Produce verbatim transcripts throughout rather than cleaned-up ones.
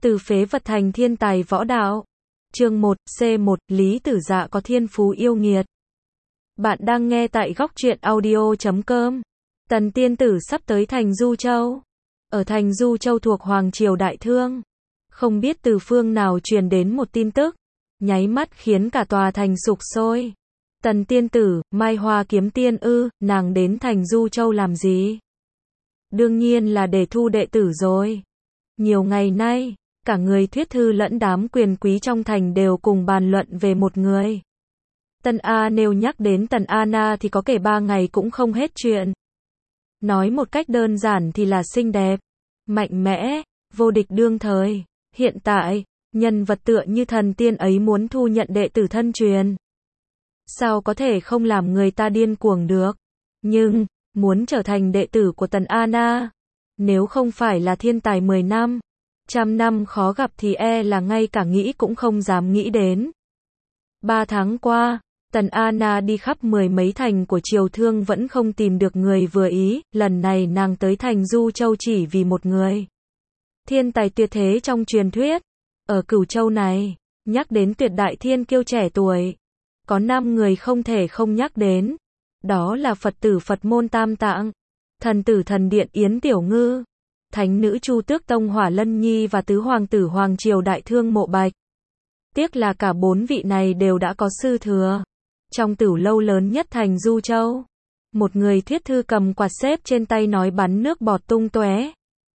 Từ phế vật thành thiên tài võ đạo. Chương một, C một, Lý Tử Dạ có thiên phú yêu nghiệt. Bạn đang nghe tại góc truyện audio chấm com. Tần tiên tử sắp tới thành Du Châu. Ở thành Du Châu thuộc Hoàng Triều Đại Thương. Không biết từ phương nào truyền đến một tin tức, nháy mắt khiến cả tòa thành sục sôi. Tần tiên tử, Mai Hoa kiếm tiên ư, nàng đến thành Du Châu làm gì? Đương nhiên là để thu đệ tử rồi. Nhiều ngày nay, cả người thuyết thư lẫn đám quyền quý trong thành đều cùng bàn luận về một người. Tần A nếu nhắc đến Tần Anna thì có kể ba ngày cũng không hết chuyện. Nói một cách đơn giản thì là xinh đẹp, mạnh mẽ, vô địch đương thời. Hiện tại, nhân vật tựa như thần tiên ấy muốn thu nhận đệ tử thân truyền. Sao có thể không làm người ta điên cuồng được? Nhưng, muốn trở thành đệ tử của Tần Anna, nếu không phải là thiên tài mười năm, trăm năm khó gặp thì e là ngay cả nghĩ cũng không dám nghĩ đến. Ba tháng qua, Tần Anna đi khắp mười mấy thành của Triều Thương vẫn không tìm được người vừa ý, lần này nàng tới thành Du Châu chỉ vì một người. Thiên tài tuyệt thế trong truyền thuyết. Ở Cửu Châu này, nhắc đến tuyệt đại thiên kiêu trẻ tuổi, có năm người không thể không nhắc đến. Đó là Phật tử Phật môn Tam Tạng, thần tử thần điện Yến Tiểu Ngư, thánh nữ Chu Tước Tông Hỏa Lân Nhi và tứ hoàng tử Hoàng Triều Đại Thương Mộ Bạch. Tiếc là cả bốn vị này đều đã có sư thừa. Trong tửu lâu lớn nhất thành Du Châu, một người thuyết thư cầm quạt xếp trên tay nói bắn nước bọt tung tóe.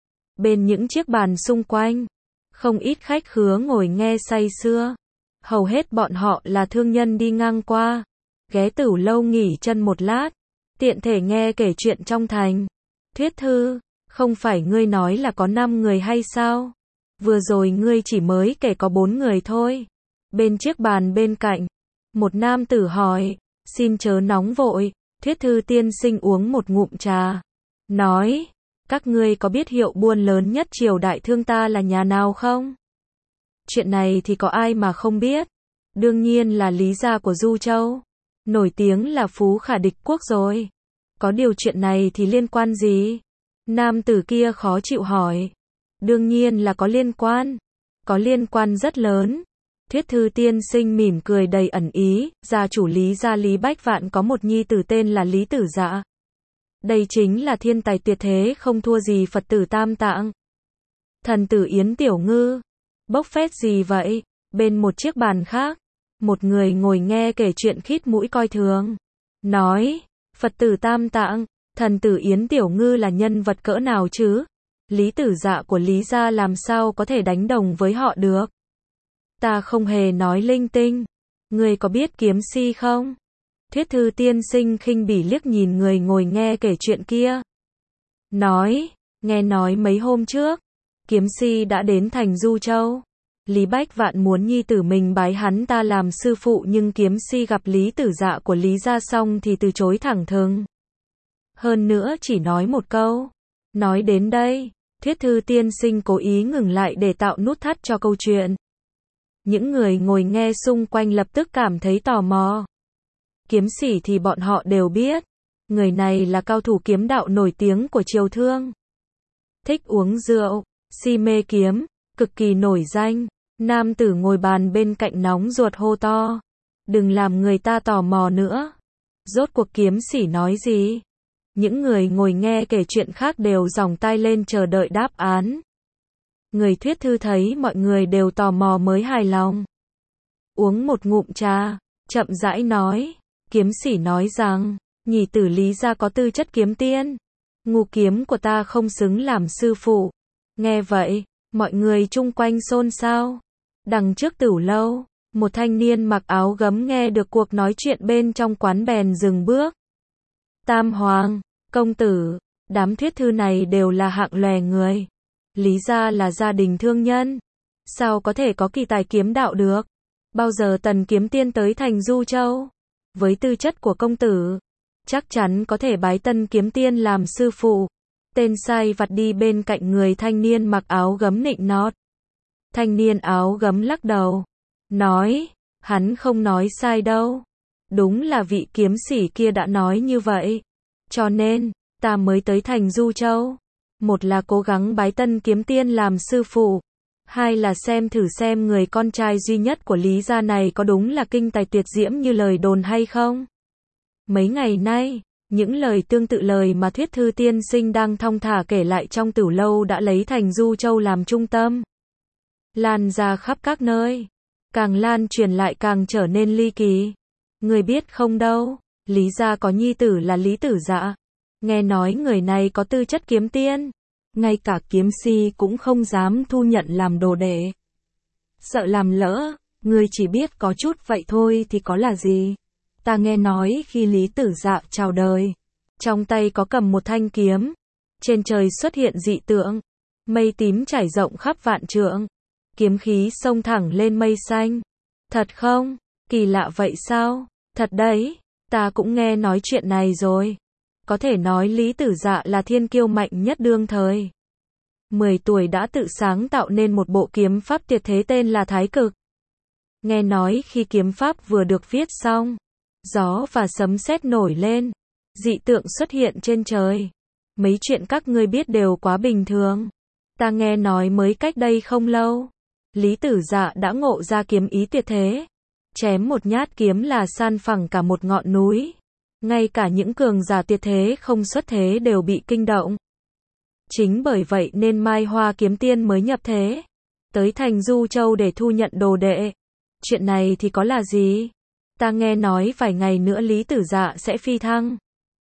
Bên những chiếc bàn xung quanh, không ít khách khứa ngồi nghe say sưa. Hầu hết bọn họ là thương nhân đi ngang qua, ghé tửu lâu nghỉ chân một lát, tiện thể nghe kể chuyện trong thành. Thuyết thư, không phải ngươi nói là có năm người hay sao? Vừa rồi ngươi chỉ mới kể có bốn người thôi. Bên chiếc bàn bên cạnh, một nam tử hỏi, xin chớ nóng vội, thuyết thư tiên sinh uống một ngụm trà. Nói, các ngươi có biết hiệu buôn lớn nhất Triều Đại Thương ta là nhà nào không? Chuyện này thì có ai mà không biết. Đương nhiên là Lý gia của Du Châu. Nổi tiếng là phú khả địch quốc rồi. Có điều chuyện này thì liên quan gì? Nam tử kia khó chịu hỏi. Đương nhiên là có liên quan. Có liên quan rất lớn. Thuyết thư tiên sinh mỉm cười đầy ẩn ý. Gia chủ Lý gia Lý Bách Vạn có một nhi tử tên là Lý Tử Dạ. Đây chính là thiên tài tuyệt thế không thua gì Phật tử Tam Tạng. Thần tử Yến Tiểu Ngư. Bốc phét gì vậy? Bên một chiếc bàn khác, một người ngồi nghe kể chuyện khít mũi coi thường. Nói, Phật tử Tam Tạng, thần tử Yến Tiểu Ngư là nhân vật cỡ nào chứ? Lý Tử Dạ của Lý gia làm sao có thể đánh đồng với họ được? Ta không hề nói linh tinh. Ngươi có biết kiếm si không? Thuyết thư tiên sinh khinh bỉ liếc nhìn người ngồi nghe kể chuyện kia. Nói, nghe nói mấy hôm trước, kiếm si đã đến thành Du Châu. Lý Bách Vạn muốn nhi tử mình bái hắn ta làm sư phụ nhưng kiếm si gặp Lý Tử Dạ của Lý gia xong thì từ chối thẳng thừng. Hơn nữa chỉ nói một câu. Nói đến đây, thuyết thư tiên sinh cố ý ngừng lại để tạo nút thắt cho câu chuyện. Những người ngồi nghe xung quanh lập tức cảm thấy tò mò. Kiếm sĩ thì bọn họ đều biết. Người này là cao thủ kiếm đạo nổi tiếng của Triều Thương. Thích uống rượu, si mê kiếm, cực kỳ nổi danh. Nam tử ngồi bàn bên cạnh nóng ruột hô to. Đừng làm người ta tò mò nữa. Rốt cuộc kiếm sĩ nói gì? Những người ngồi nghe kể chuyện khác đều giòng tai lên chờ đợi đáp án. Người thuyết thư thấy mọi người đều tò mò mới hài lòng. Uống một ngụm trà, chậm rãi nói. Kiếm sĩ nói rằng, nhị tử Lý gia có tư chất kiếm tiên. Ngu kiếm của ta không xứng làm sư phụ. Nghe vậy, mọi người chung quanh xôn xao. Đằng trước tửu lâu, một thanh niên mặc áo gấm nghe được cuộc nói chuyện bên trong quán bèn dừng bước. Tam hoàng, công tử, đám thuyết thư này đều là hạng lòe người. Lý gia là gia đình thương nhân. Sao có thể có kỳ tài kiếm đạo được? Bao giờ Tần kiếm tiên tới thành Du Châu? Với tư chất của công tử, chắc chắn có thể bái Tần kiếm tiên làm sư phụ. Tên sai vặt đi bên cạnh người thanh niên mặc áo gấm nịnh nót. Thanh niên áo gấm lắc đầu, nói, hắn không nói sai đâu. Đúng là vị kiếm sĩ kia đã nói như vậy. Cho nên, ta mới tới thành Du Châu. Một là cố gắng bái Tần kiếm tiên làm sư phụ. Hai là xem thử xem người con trai duy nhất của Lý gia này có đúng là kinh tài tuyệt diễm như lời đồn hay không. Mấy ngày nay, những lời tương tự lời mà Thuyết Thư tiên sinh đang thong thả kể lại trong tửu lâu đã lấy thành Du Châu làm trung tâm, lan ra khắp các nơi. Càng lan truyền lại càng trở nên ly kỳ. Người biết không đâu, Lý gia có nhi tử là Lý Tử Dạ. Nghe nói người này có tư chất kiếm tiên. Ngay cả kiếm si cũng không dám thu nhận làm đồ đệ. Sợ làm lỡ, người chỉ biết có chút vậy thôi thì có là gì. Ta nghe nói khi Lý Tử Dạ chào đời, trong tay có cầm một thanh kiếm. Trên trời xuất hiện dị tượng, mây tím trải rộng khắp vạn trượng. Kiếm khí xông thẳng lên mây xanh. Thật không? Kỳ lạ vậy sao? Thật đấy, ta cũng nghe nói chuyện này rồi. Có thể nói Lý Tử Dạ là thiên kiêu mạnh nhất đương thời. mười tuổi đã tự sáng tạo nên một bộ kiếm pháp tuyệt thế tên là Thái Cực. Nghe nói khi kiếm pháp vừa được viết xong, gió và sấm sét nổi lên, dị tượng xuất hiện trên trời. Mấy chuyện các ngươi biết đều quá bình thường. Ta nghe nói mới cách đây không lâu, Lý Tử Dạ đã ngộ ra kiếm ý tuyệt thế. Chém một nhát kiếm là san phẳng cả một ngọn núi. Ngay cả những cường giả tuyệt thế không xuất thế đều bị kinh động. Chính bởi vậy nên Mai Hoa kiếm tiên mới nhập thế, tới thành Du Châu để thu nhận đồ đệ. Chuyện này thì có là gì? Ta nghe nói vài ngày nữa Lý Tử Dạ sẽ phi thăng,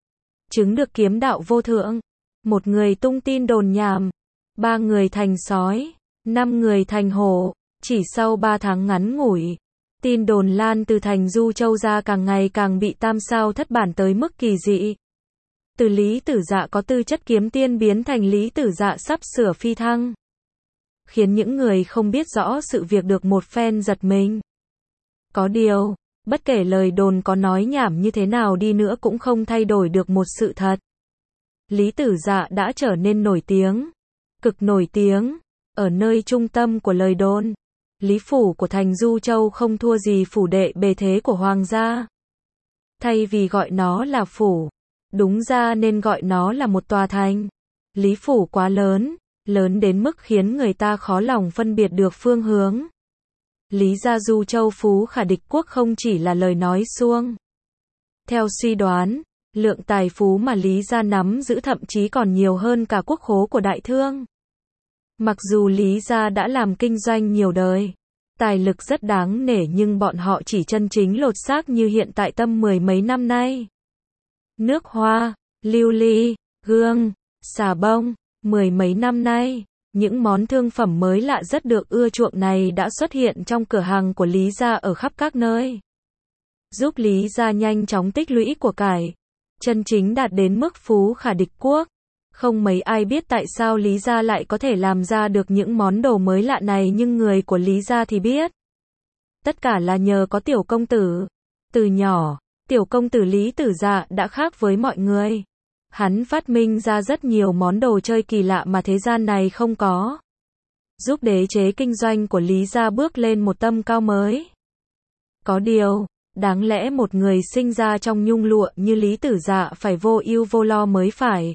chứng được kiếm đạo vô thượng. Một người tung tin đồn nhảm, ba người thành sói, năm người thành hổ. Chỉ sau ba tháng ngắn ngủi, tin đồn lan từ thành Du Châu ra càng ngày càng bị tam sao thất bản tới mức kỳ dị. Từ Lý Tử Dạ có tư chất kiếm tiên biến thành Lý Tử Dạ sắp sửa phi thăng, khiến những người không biết rõ sự việc được một phen giật mình. Có điều, bất kể lời đồn có nói nhảm như thế nào đi nữa cũng không thay đổi được một sự thật. Lý Tử Dạ đã trở nên nổi tiếng, cực nổi tiếng, ở nơi trung tâm của lời đồn. Lý phủ của thành Du Châu không thua gì phủ đệ bề thế của hoàng gia. Thay vì gọi nó là phủ, đúng ra nên gọi nó là một tòa thành. Lý phủ quá lớn, lớn đến mức khiến người ta khó lòng phân biệt được phương hướng. Lý gia Du Châu phú khả địch quốc không chỉ là lời nói suông. Theo suy đoán, lượng tài phú mà Lý gia nắm giữ thậm chí còn nhiều hơn cả quốc khố của đại thương. Mặc dù Lý gia đã làm kinh doanh nhiều đời, tài lực rất đáng nể nhưng bọn họ chỉ chân chính lột xác như hiện tại tâm mười mấy năm nay. Nước hoa, lưu ly, gương, xà bông, mười mấy năm nay, những món thương phẩm mới lạ rất được ưa chuộng này đã xuất hiện trong cửa hàng của Lý gia ở khắp các nơi, giúp Lý gia nhanh chóng tích lũy của cải, chân chính đạt đến mức phú khả địch quốc. Không mấy ai biết tại sao Lý gia lại có thể làm ra được những món đồ mới lạ này nhưng người của Lý gia thì biết. Tất cả là nhờ có tiểu công tử. Từ nhỏ, tiểu công tử Lý Tử Dạ đã khác với mọi người. Hắn phát minh ra rất nhiều món đồ chơi kỳ lạ mà thế gian này không có, giúp đế chế kinh doanh của Lý gia bước lên một tầm cao mới. Có điều, đáng lẽ một người sinh ra trong nhung lụa như Lý Tử Dạ phải vô ưu vô lo mới phải.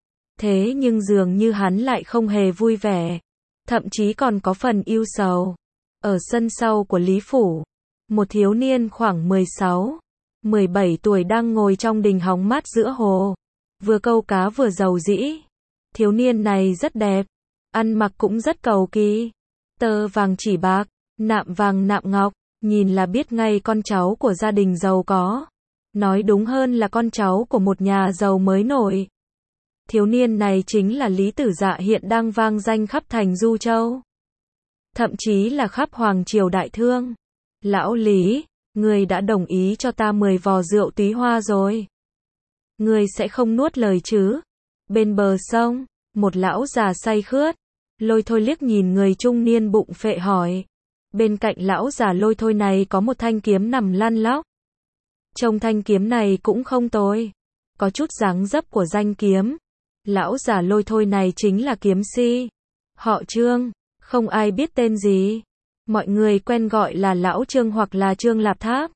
Thế nhưng dường như hắn lại không hề vui vẻ, thậm chí còn có phần ưu sầu. Ở sân sau của Lý phủ, một thiếu niên khoảng mười sáu, mười bảy tuổi đang ngồi trong đình hóng mát giữa hồ, vừa câu cá vừa rầu rĩ. Thiếu niên này rất đẹp, ăn mặc cũng rất cầu kỳ, tơ vàng chỉ bạc, nạm vàng nạm ngọc, nhìn là biết ngay con cháu của gia đình giàu có. Nói đúng hơn là con cháu của một nhà giàu mới nổi. Thiếu niên này chính là Lý Tử Dạ hiện đang vang danh khắp thành Du Châu, thậm chí là khắp hoàng triều đại thương. Lão Lý, ngươi đã đồng ý cho ta mười vò rượu túy hoa rồi. Ngươi sẽ không nuốt lời chứ? Bên bờ sông, một lão già say khướt, Lôi Thôi liếc nhìn người trung niên bụng phệ hỏi. Bên cạnh lão già Lôi Thôi này có một thanh kiếm nằm lăn lóc. Trông thanh kiếm này cũng không tồi, có chút dáng dấp của danh kiếm. Lão già Lôi Thôi này chính là kiếm si, họ Trương, không ai biết tên gì. Mọi người quen gọi là lão Trương hoặc là Trương Lạp Tháp.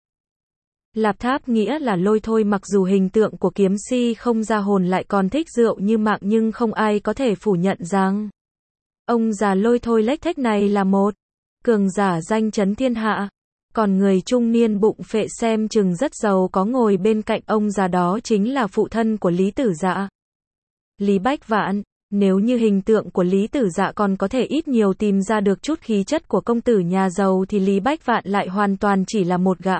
Lạp Tháp nghĩa là Lôi Thôi, mặc dù hình tượng của kiếm si không ra hồn lại còn thích rượu như mạng nhưng không ai có thể phủ nhận rằng Ông già lôi thôi lếch thếch này là một cường giả danh chấn thiên hạ. Còn người trung niên bụng phệ xem chừng rất giàu có ngồi bên cạnh ông già đó chính là phụ thân của Lý Tử Dạ. Lý Bách Vạn, nếu như hình tượng của Lý Tử Dạ còn có thể ít nhiều tìm ra được chút khí chất của công tử nhà giàu thì Lý Bách Vạn lại hoàn toàn chỉ là một gã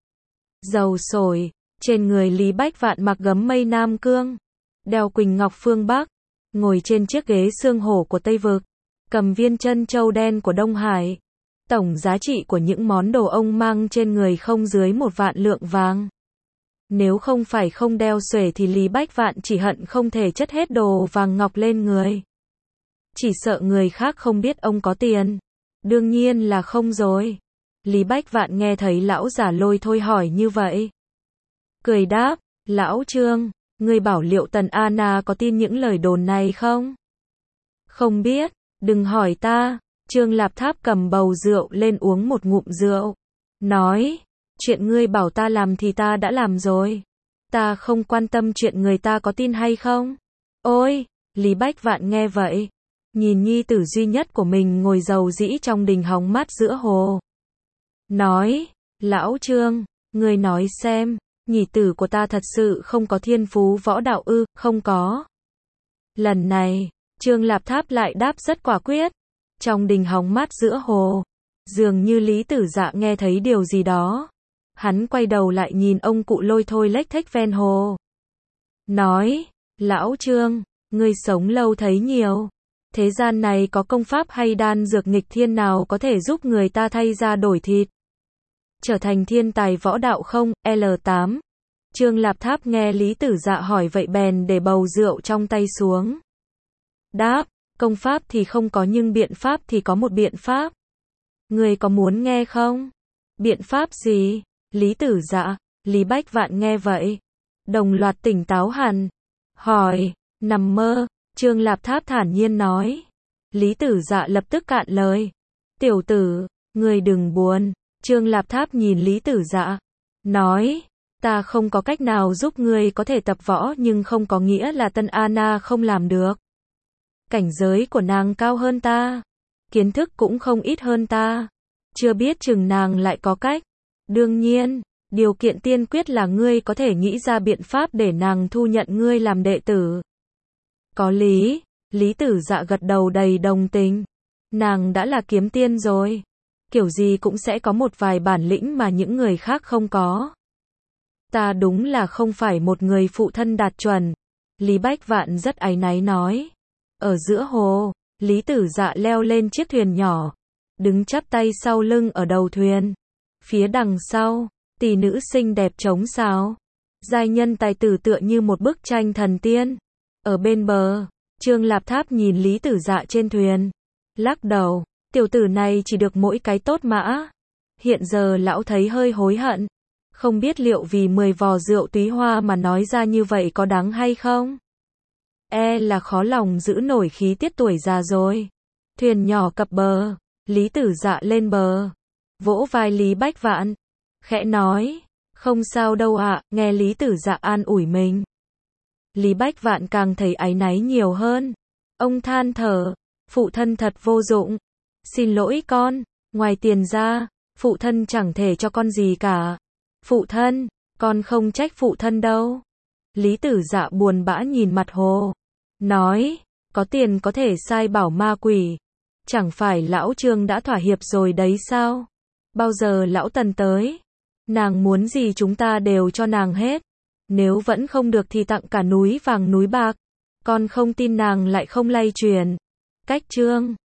giàu sổi. Trên người Lý Bách Vạn mặc gấm mây Nam Cương, đeo quỳnh ngọc phương Bắc, ngồi trên chiếc ghế xương hổ của Tây Vực, cầm viên chân châu đen của Đông Hải. Tổng giá trị của những món đồ ông mang trên người không dưới một vạn lượng vàng. Nếu không phải không đeo xuể thì Lý Bách Vạn chỉ hận không thể chất hết đồ vàng ngọc lên người. Chỉ sợ người khác không biết ông có tiền. Đương nhiên là không rồi. Lý Bách Vạn nghe thấy lão già lôi thôi hỏi như vậy, cười đáp, lão Trương, ngươi bảo liệu Tần Anna có tin những lời đồn này không? Không biết, đừng hỏi ta. Trương Lạp Tháp cầm bầu rượu lên uống một ngụm rượu. Nói, chuyện ngươi bảo ta làm thì ta đã làm rồi. Ta không quan tâm chuyện người ta có tin hay không. Ôi, Lý Bách Vạn nghe vậy, nhìn nhi tử duy nhất của mình ngồi dầu dĩ trong đình hóng mát giữa hồ. Nói, lão Trương, ngươi nói xem, nhị tử của ta thật sự không có thiên phú võ đạo ư? Không có. Lần này, Trương Lạp Tháp lại đáp rất quả quyết. Trong đình hóng mát giữa hồ, dường như Lý Tử Dạ nghe thấy điều gì đó. Hắn quay đầu lại nhìn ông cụ lôi thôi lếch thếch ven hồ. Nói, lão Trương, ngươi sống lâu thấy nhiều. Thế gian này có công pháp hay đan dược nghịch thiên nào có thể giúp người ta thay da đổi thịt, trở thành thiên tài võ đạo không? L tám. Trương Lạp Tháp nghe Lý Tử Dạ hỏi vậy bèn để bầu rượu trong tay xuống. Đáp, công pháp thì không có nhưng biện pháp thì có một biện pháp. Người có muốn nghe không? Biện pháp gì? Lý Tử Dạ, Lý Bách Vạn nghe vậy, đồng loạt tỉnh táo hẳn. Hỏi, nằm mơ, Trương Lạp Tháp thản nhiên nói. Lý Tử Dạ lập tức cạn lời. Tiểu tử, người đừng buồn. Trương Lạp Tháp nhìn Lý Tử Dạ, nói, ta không có cách nào giúp ngươi có thể tập võ nhưng không có nghĩa là Tân Anna không làm được. Cảnh giới của nàng cao hơn ta, kiến thức cũng không ít hơn ta, chưa biết chừng nàng lại có cách. Đương nhiên, điều kiện tiên quyết là ngươi có thể nghĩ ra biện pháp để nàng thu nhận ngươi làm đệ tử. Có lý, Lý Tử Dạ gật đầu đầy đồng tình. Nàng đã là kiếm tiên rồi, kiểu gì cũng sẽ có một vài bản lĩnh mà những người khác không có. Ta đúng là không phải một người phụ thân đạt chuẩn. Lý Bách Vạn rất áy náy nói. Ở giữa hồ, Lý Tử Dạ leo lên chiếc thuyền nhỏ, đứng chắp tay sau lưng ở đầu thuyền. Phía đằng sau, tỷ nữ xinh đẹp trống sao, giai nhân tài tử tựa như một bức tranh thần tiên. Ở bên bờ, Trương Lạp Tháp nhìn Lý Tử Dạ trên thuyền, lắc đầu, tiểu tử này chỉ được mỗi cái tốt mã. Hiện giờ lão thấy hơi hối hận, không biết liệu vì mười vò rượu túy hoa mà nói ra như vậy có đáng hay không? E là khó lòng giữ nổi khí tiết tuổi già rồi. Thuyền nhỏ cập bờ, Lý Tử Dạ lên bờ, vỗ vai Lý Bách Vạn, khẽ nói, không sao đâu ạ. Nghe Lý Tử Dạ an ủi mình, Lý Bách Vạn càng thấy áy náy nhiều hơn. Ông than thở, phụ thân thật vô dụng. Xin lỗi con, ngoài tiền ra, phụ thân chẳng thể cho con gì cả. Phụ thân, con không trách phụ thân đâu. Lý Tử Dạ buồn bã nhìn mặt hồ, nói, có tiền có thể sai bảo ma quỷ. Chẳng phải lão Trương đã thỏa hiệp rồi đấy sao? Bao giờ lão Tần tới? Nàng muốn gì chúng ta đều cho nàng hết. Nếu vẫn không được thì tặng cả núi vàng núi bạc. Con không tin nàng lại không lay truyền. Cách Trương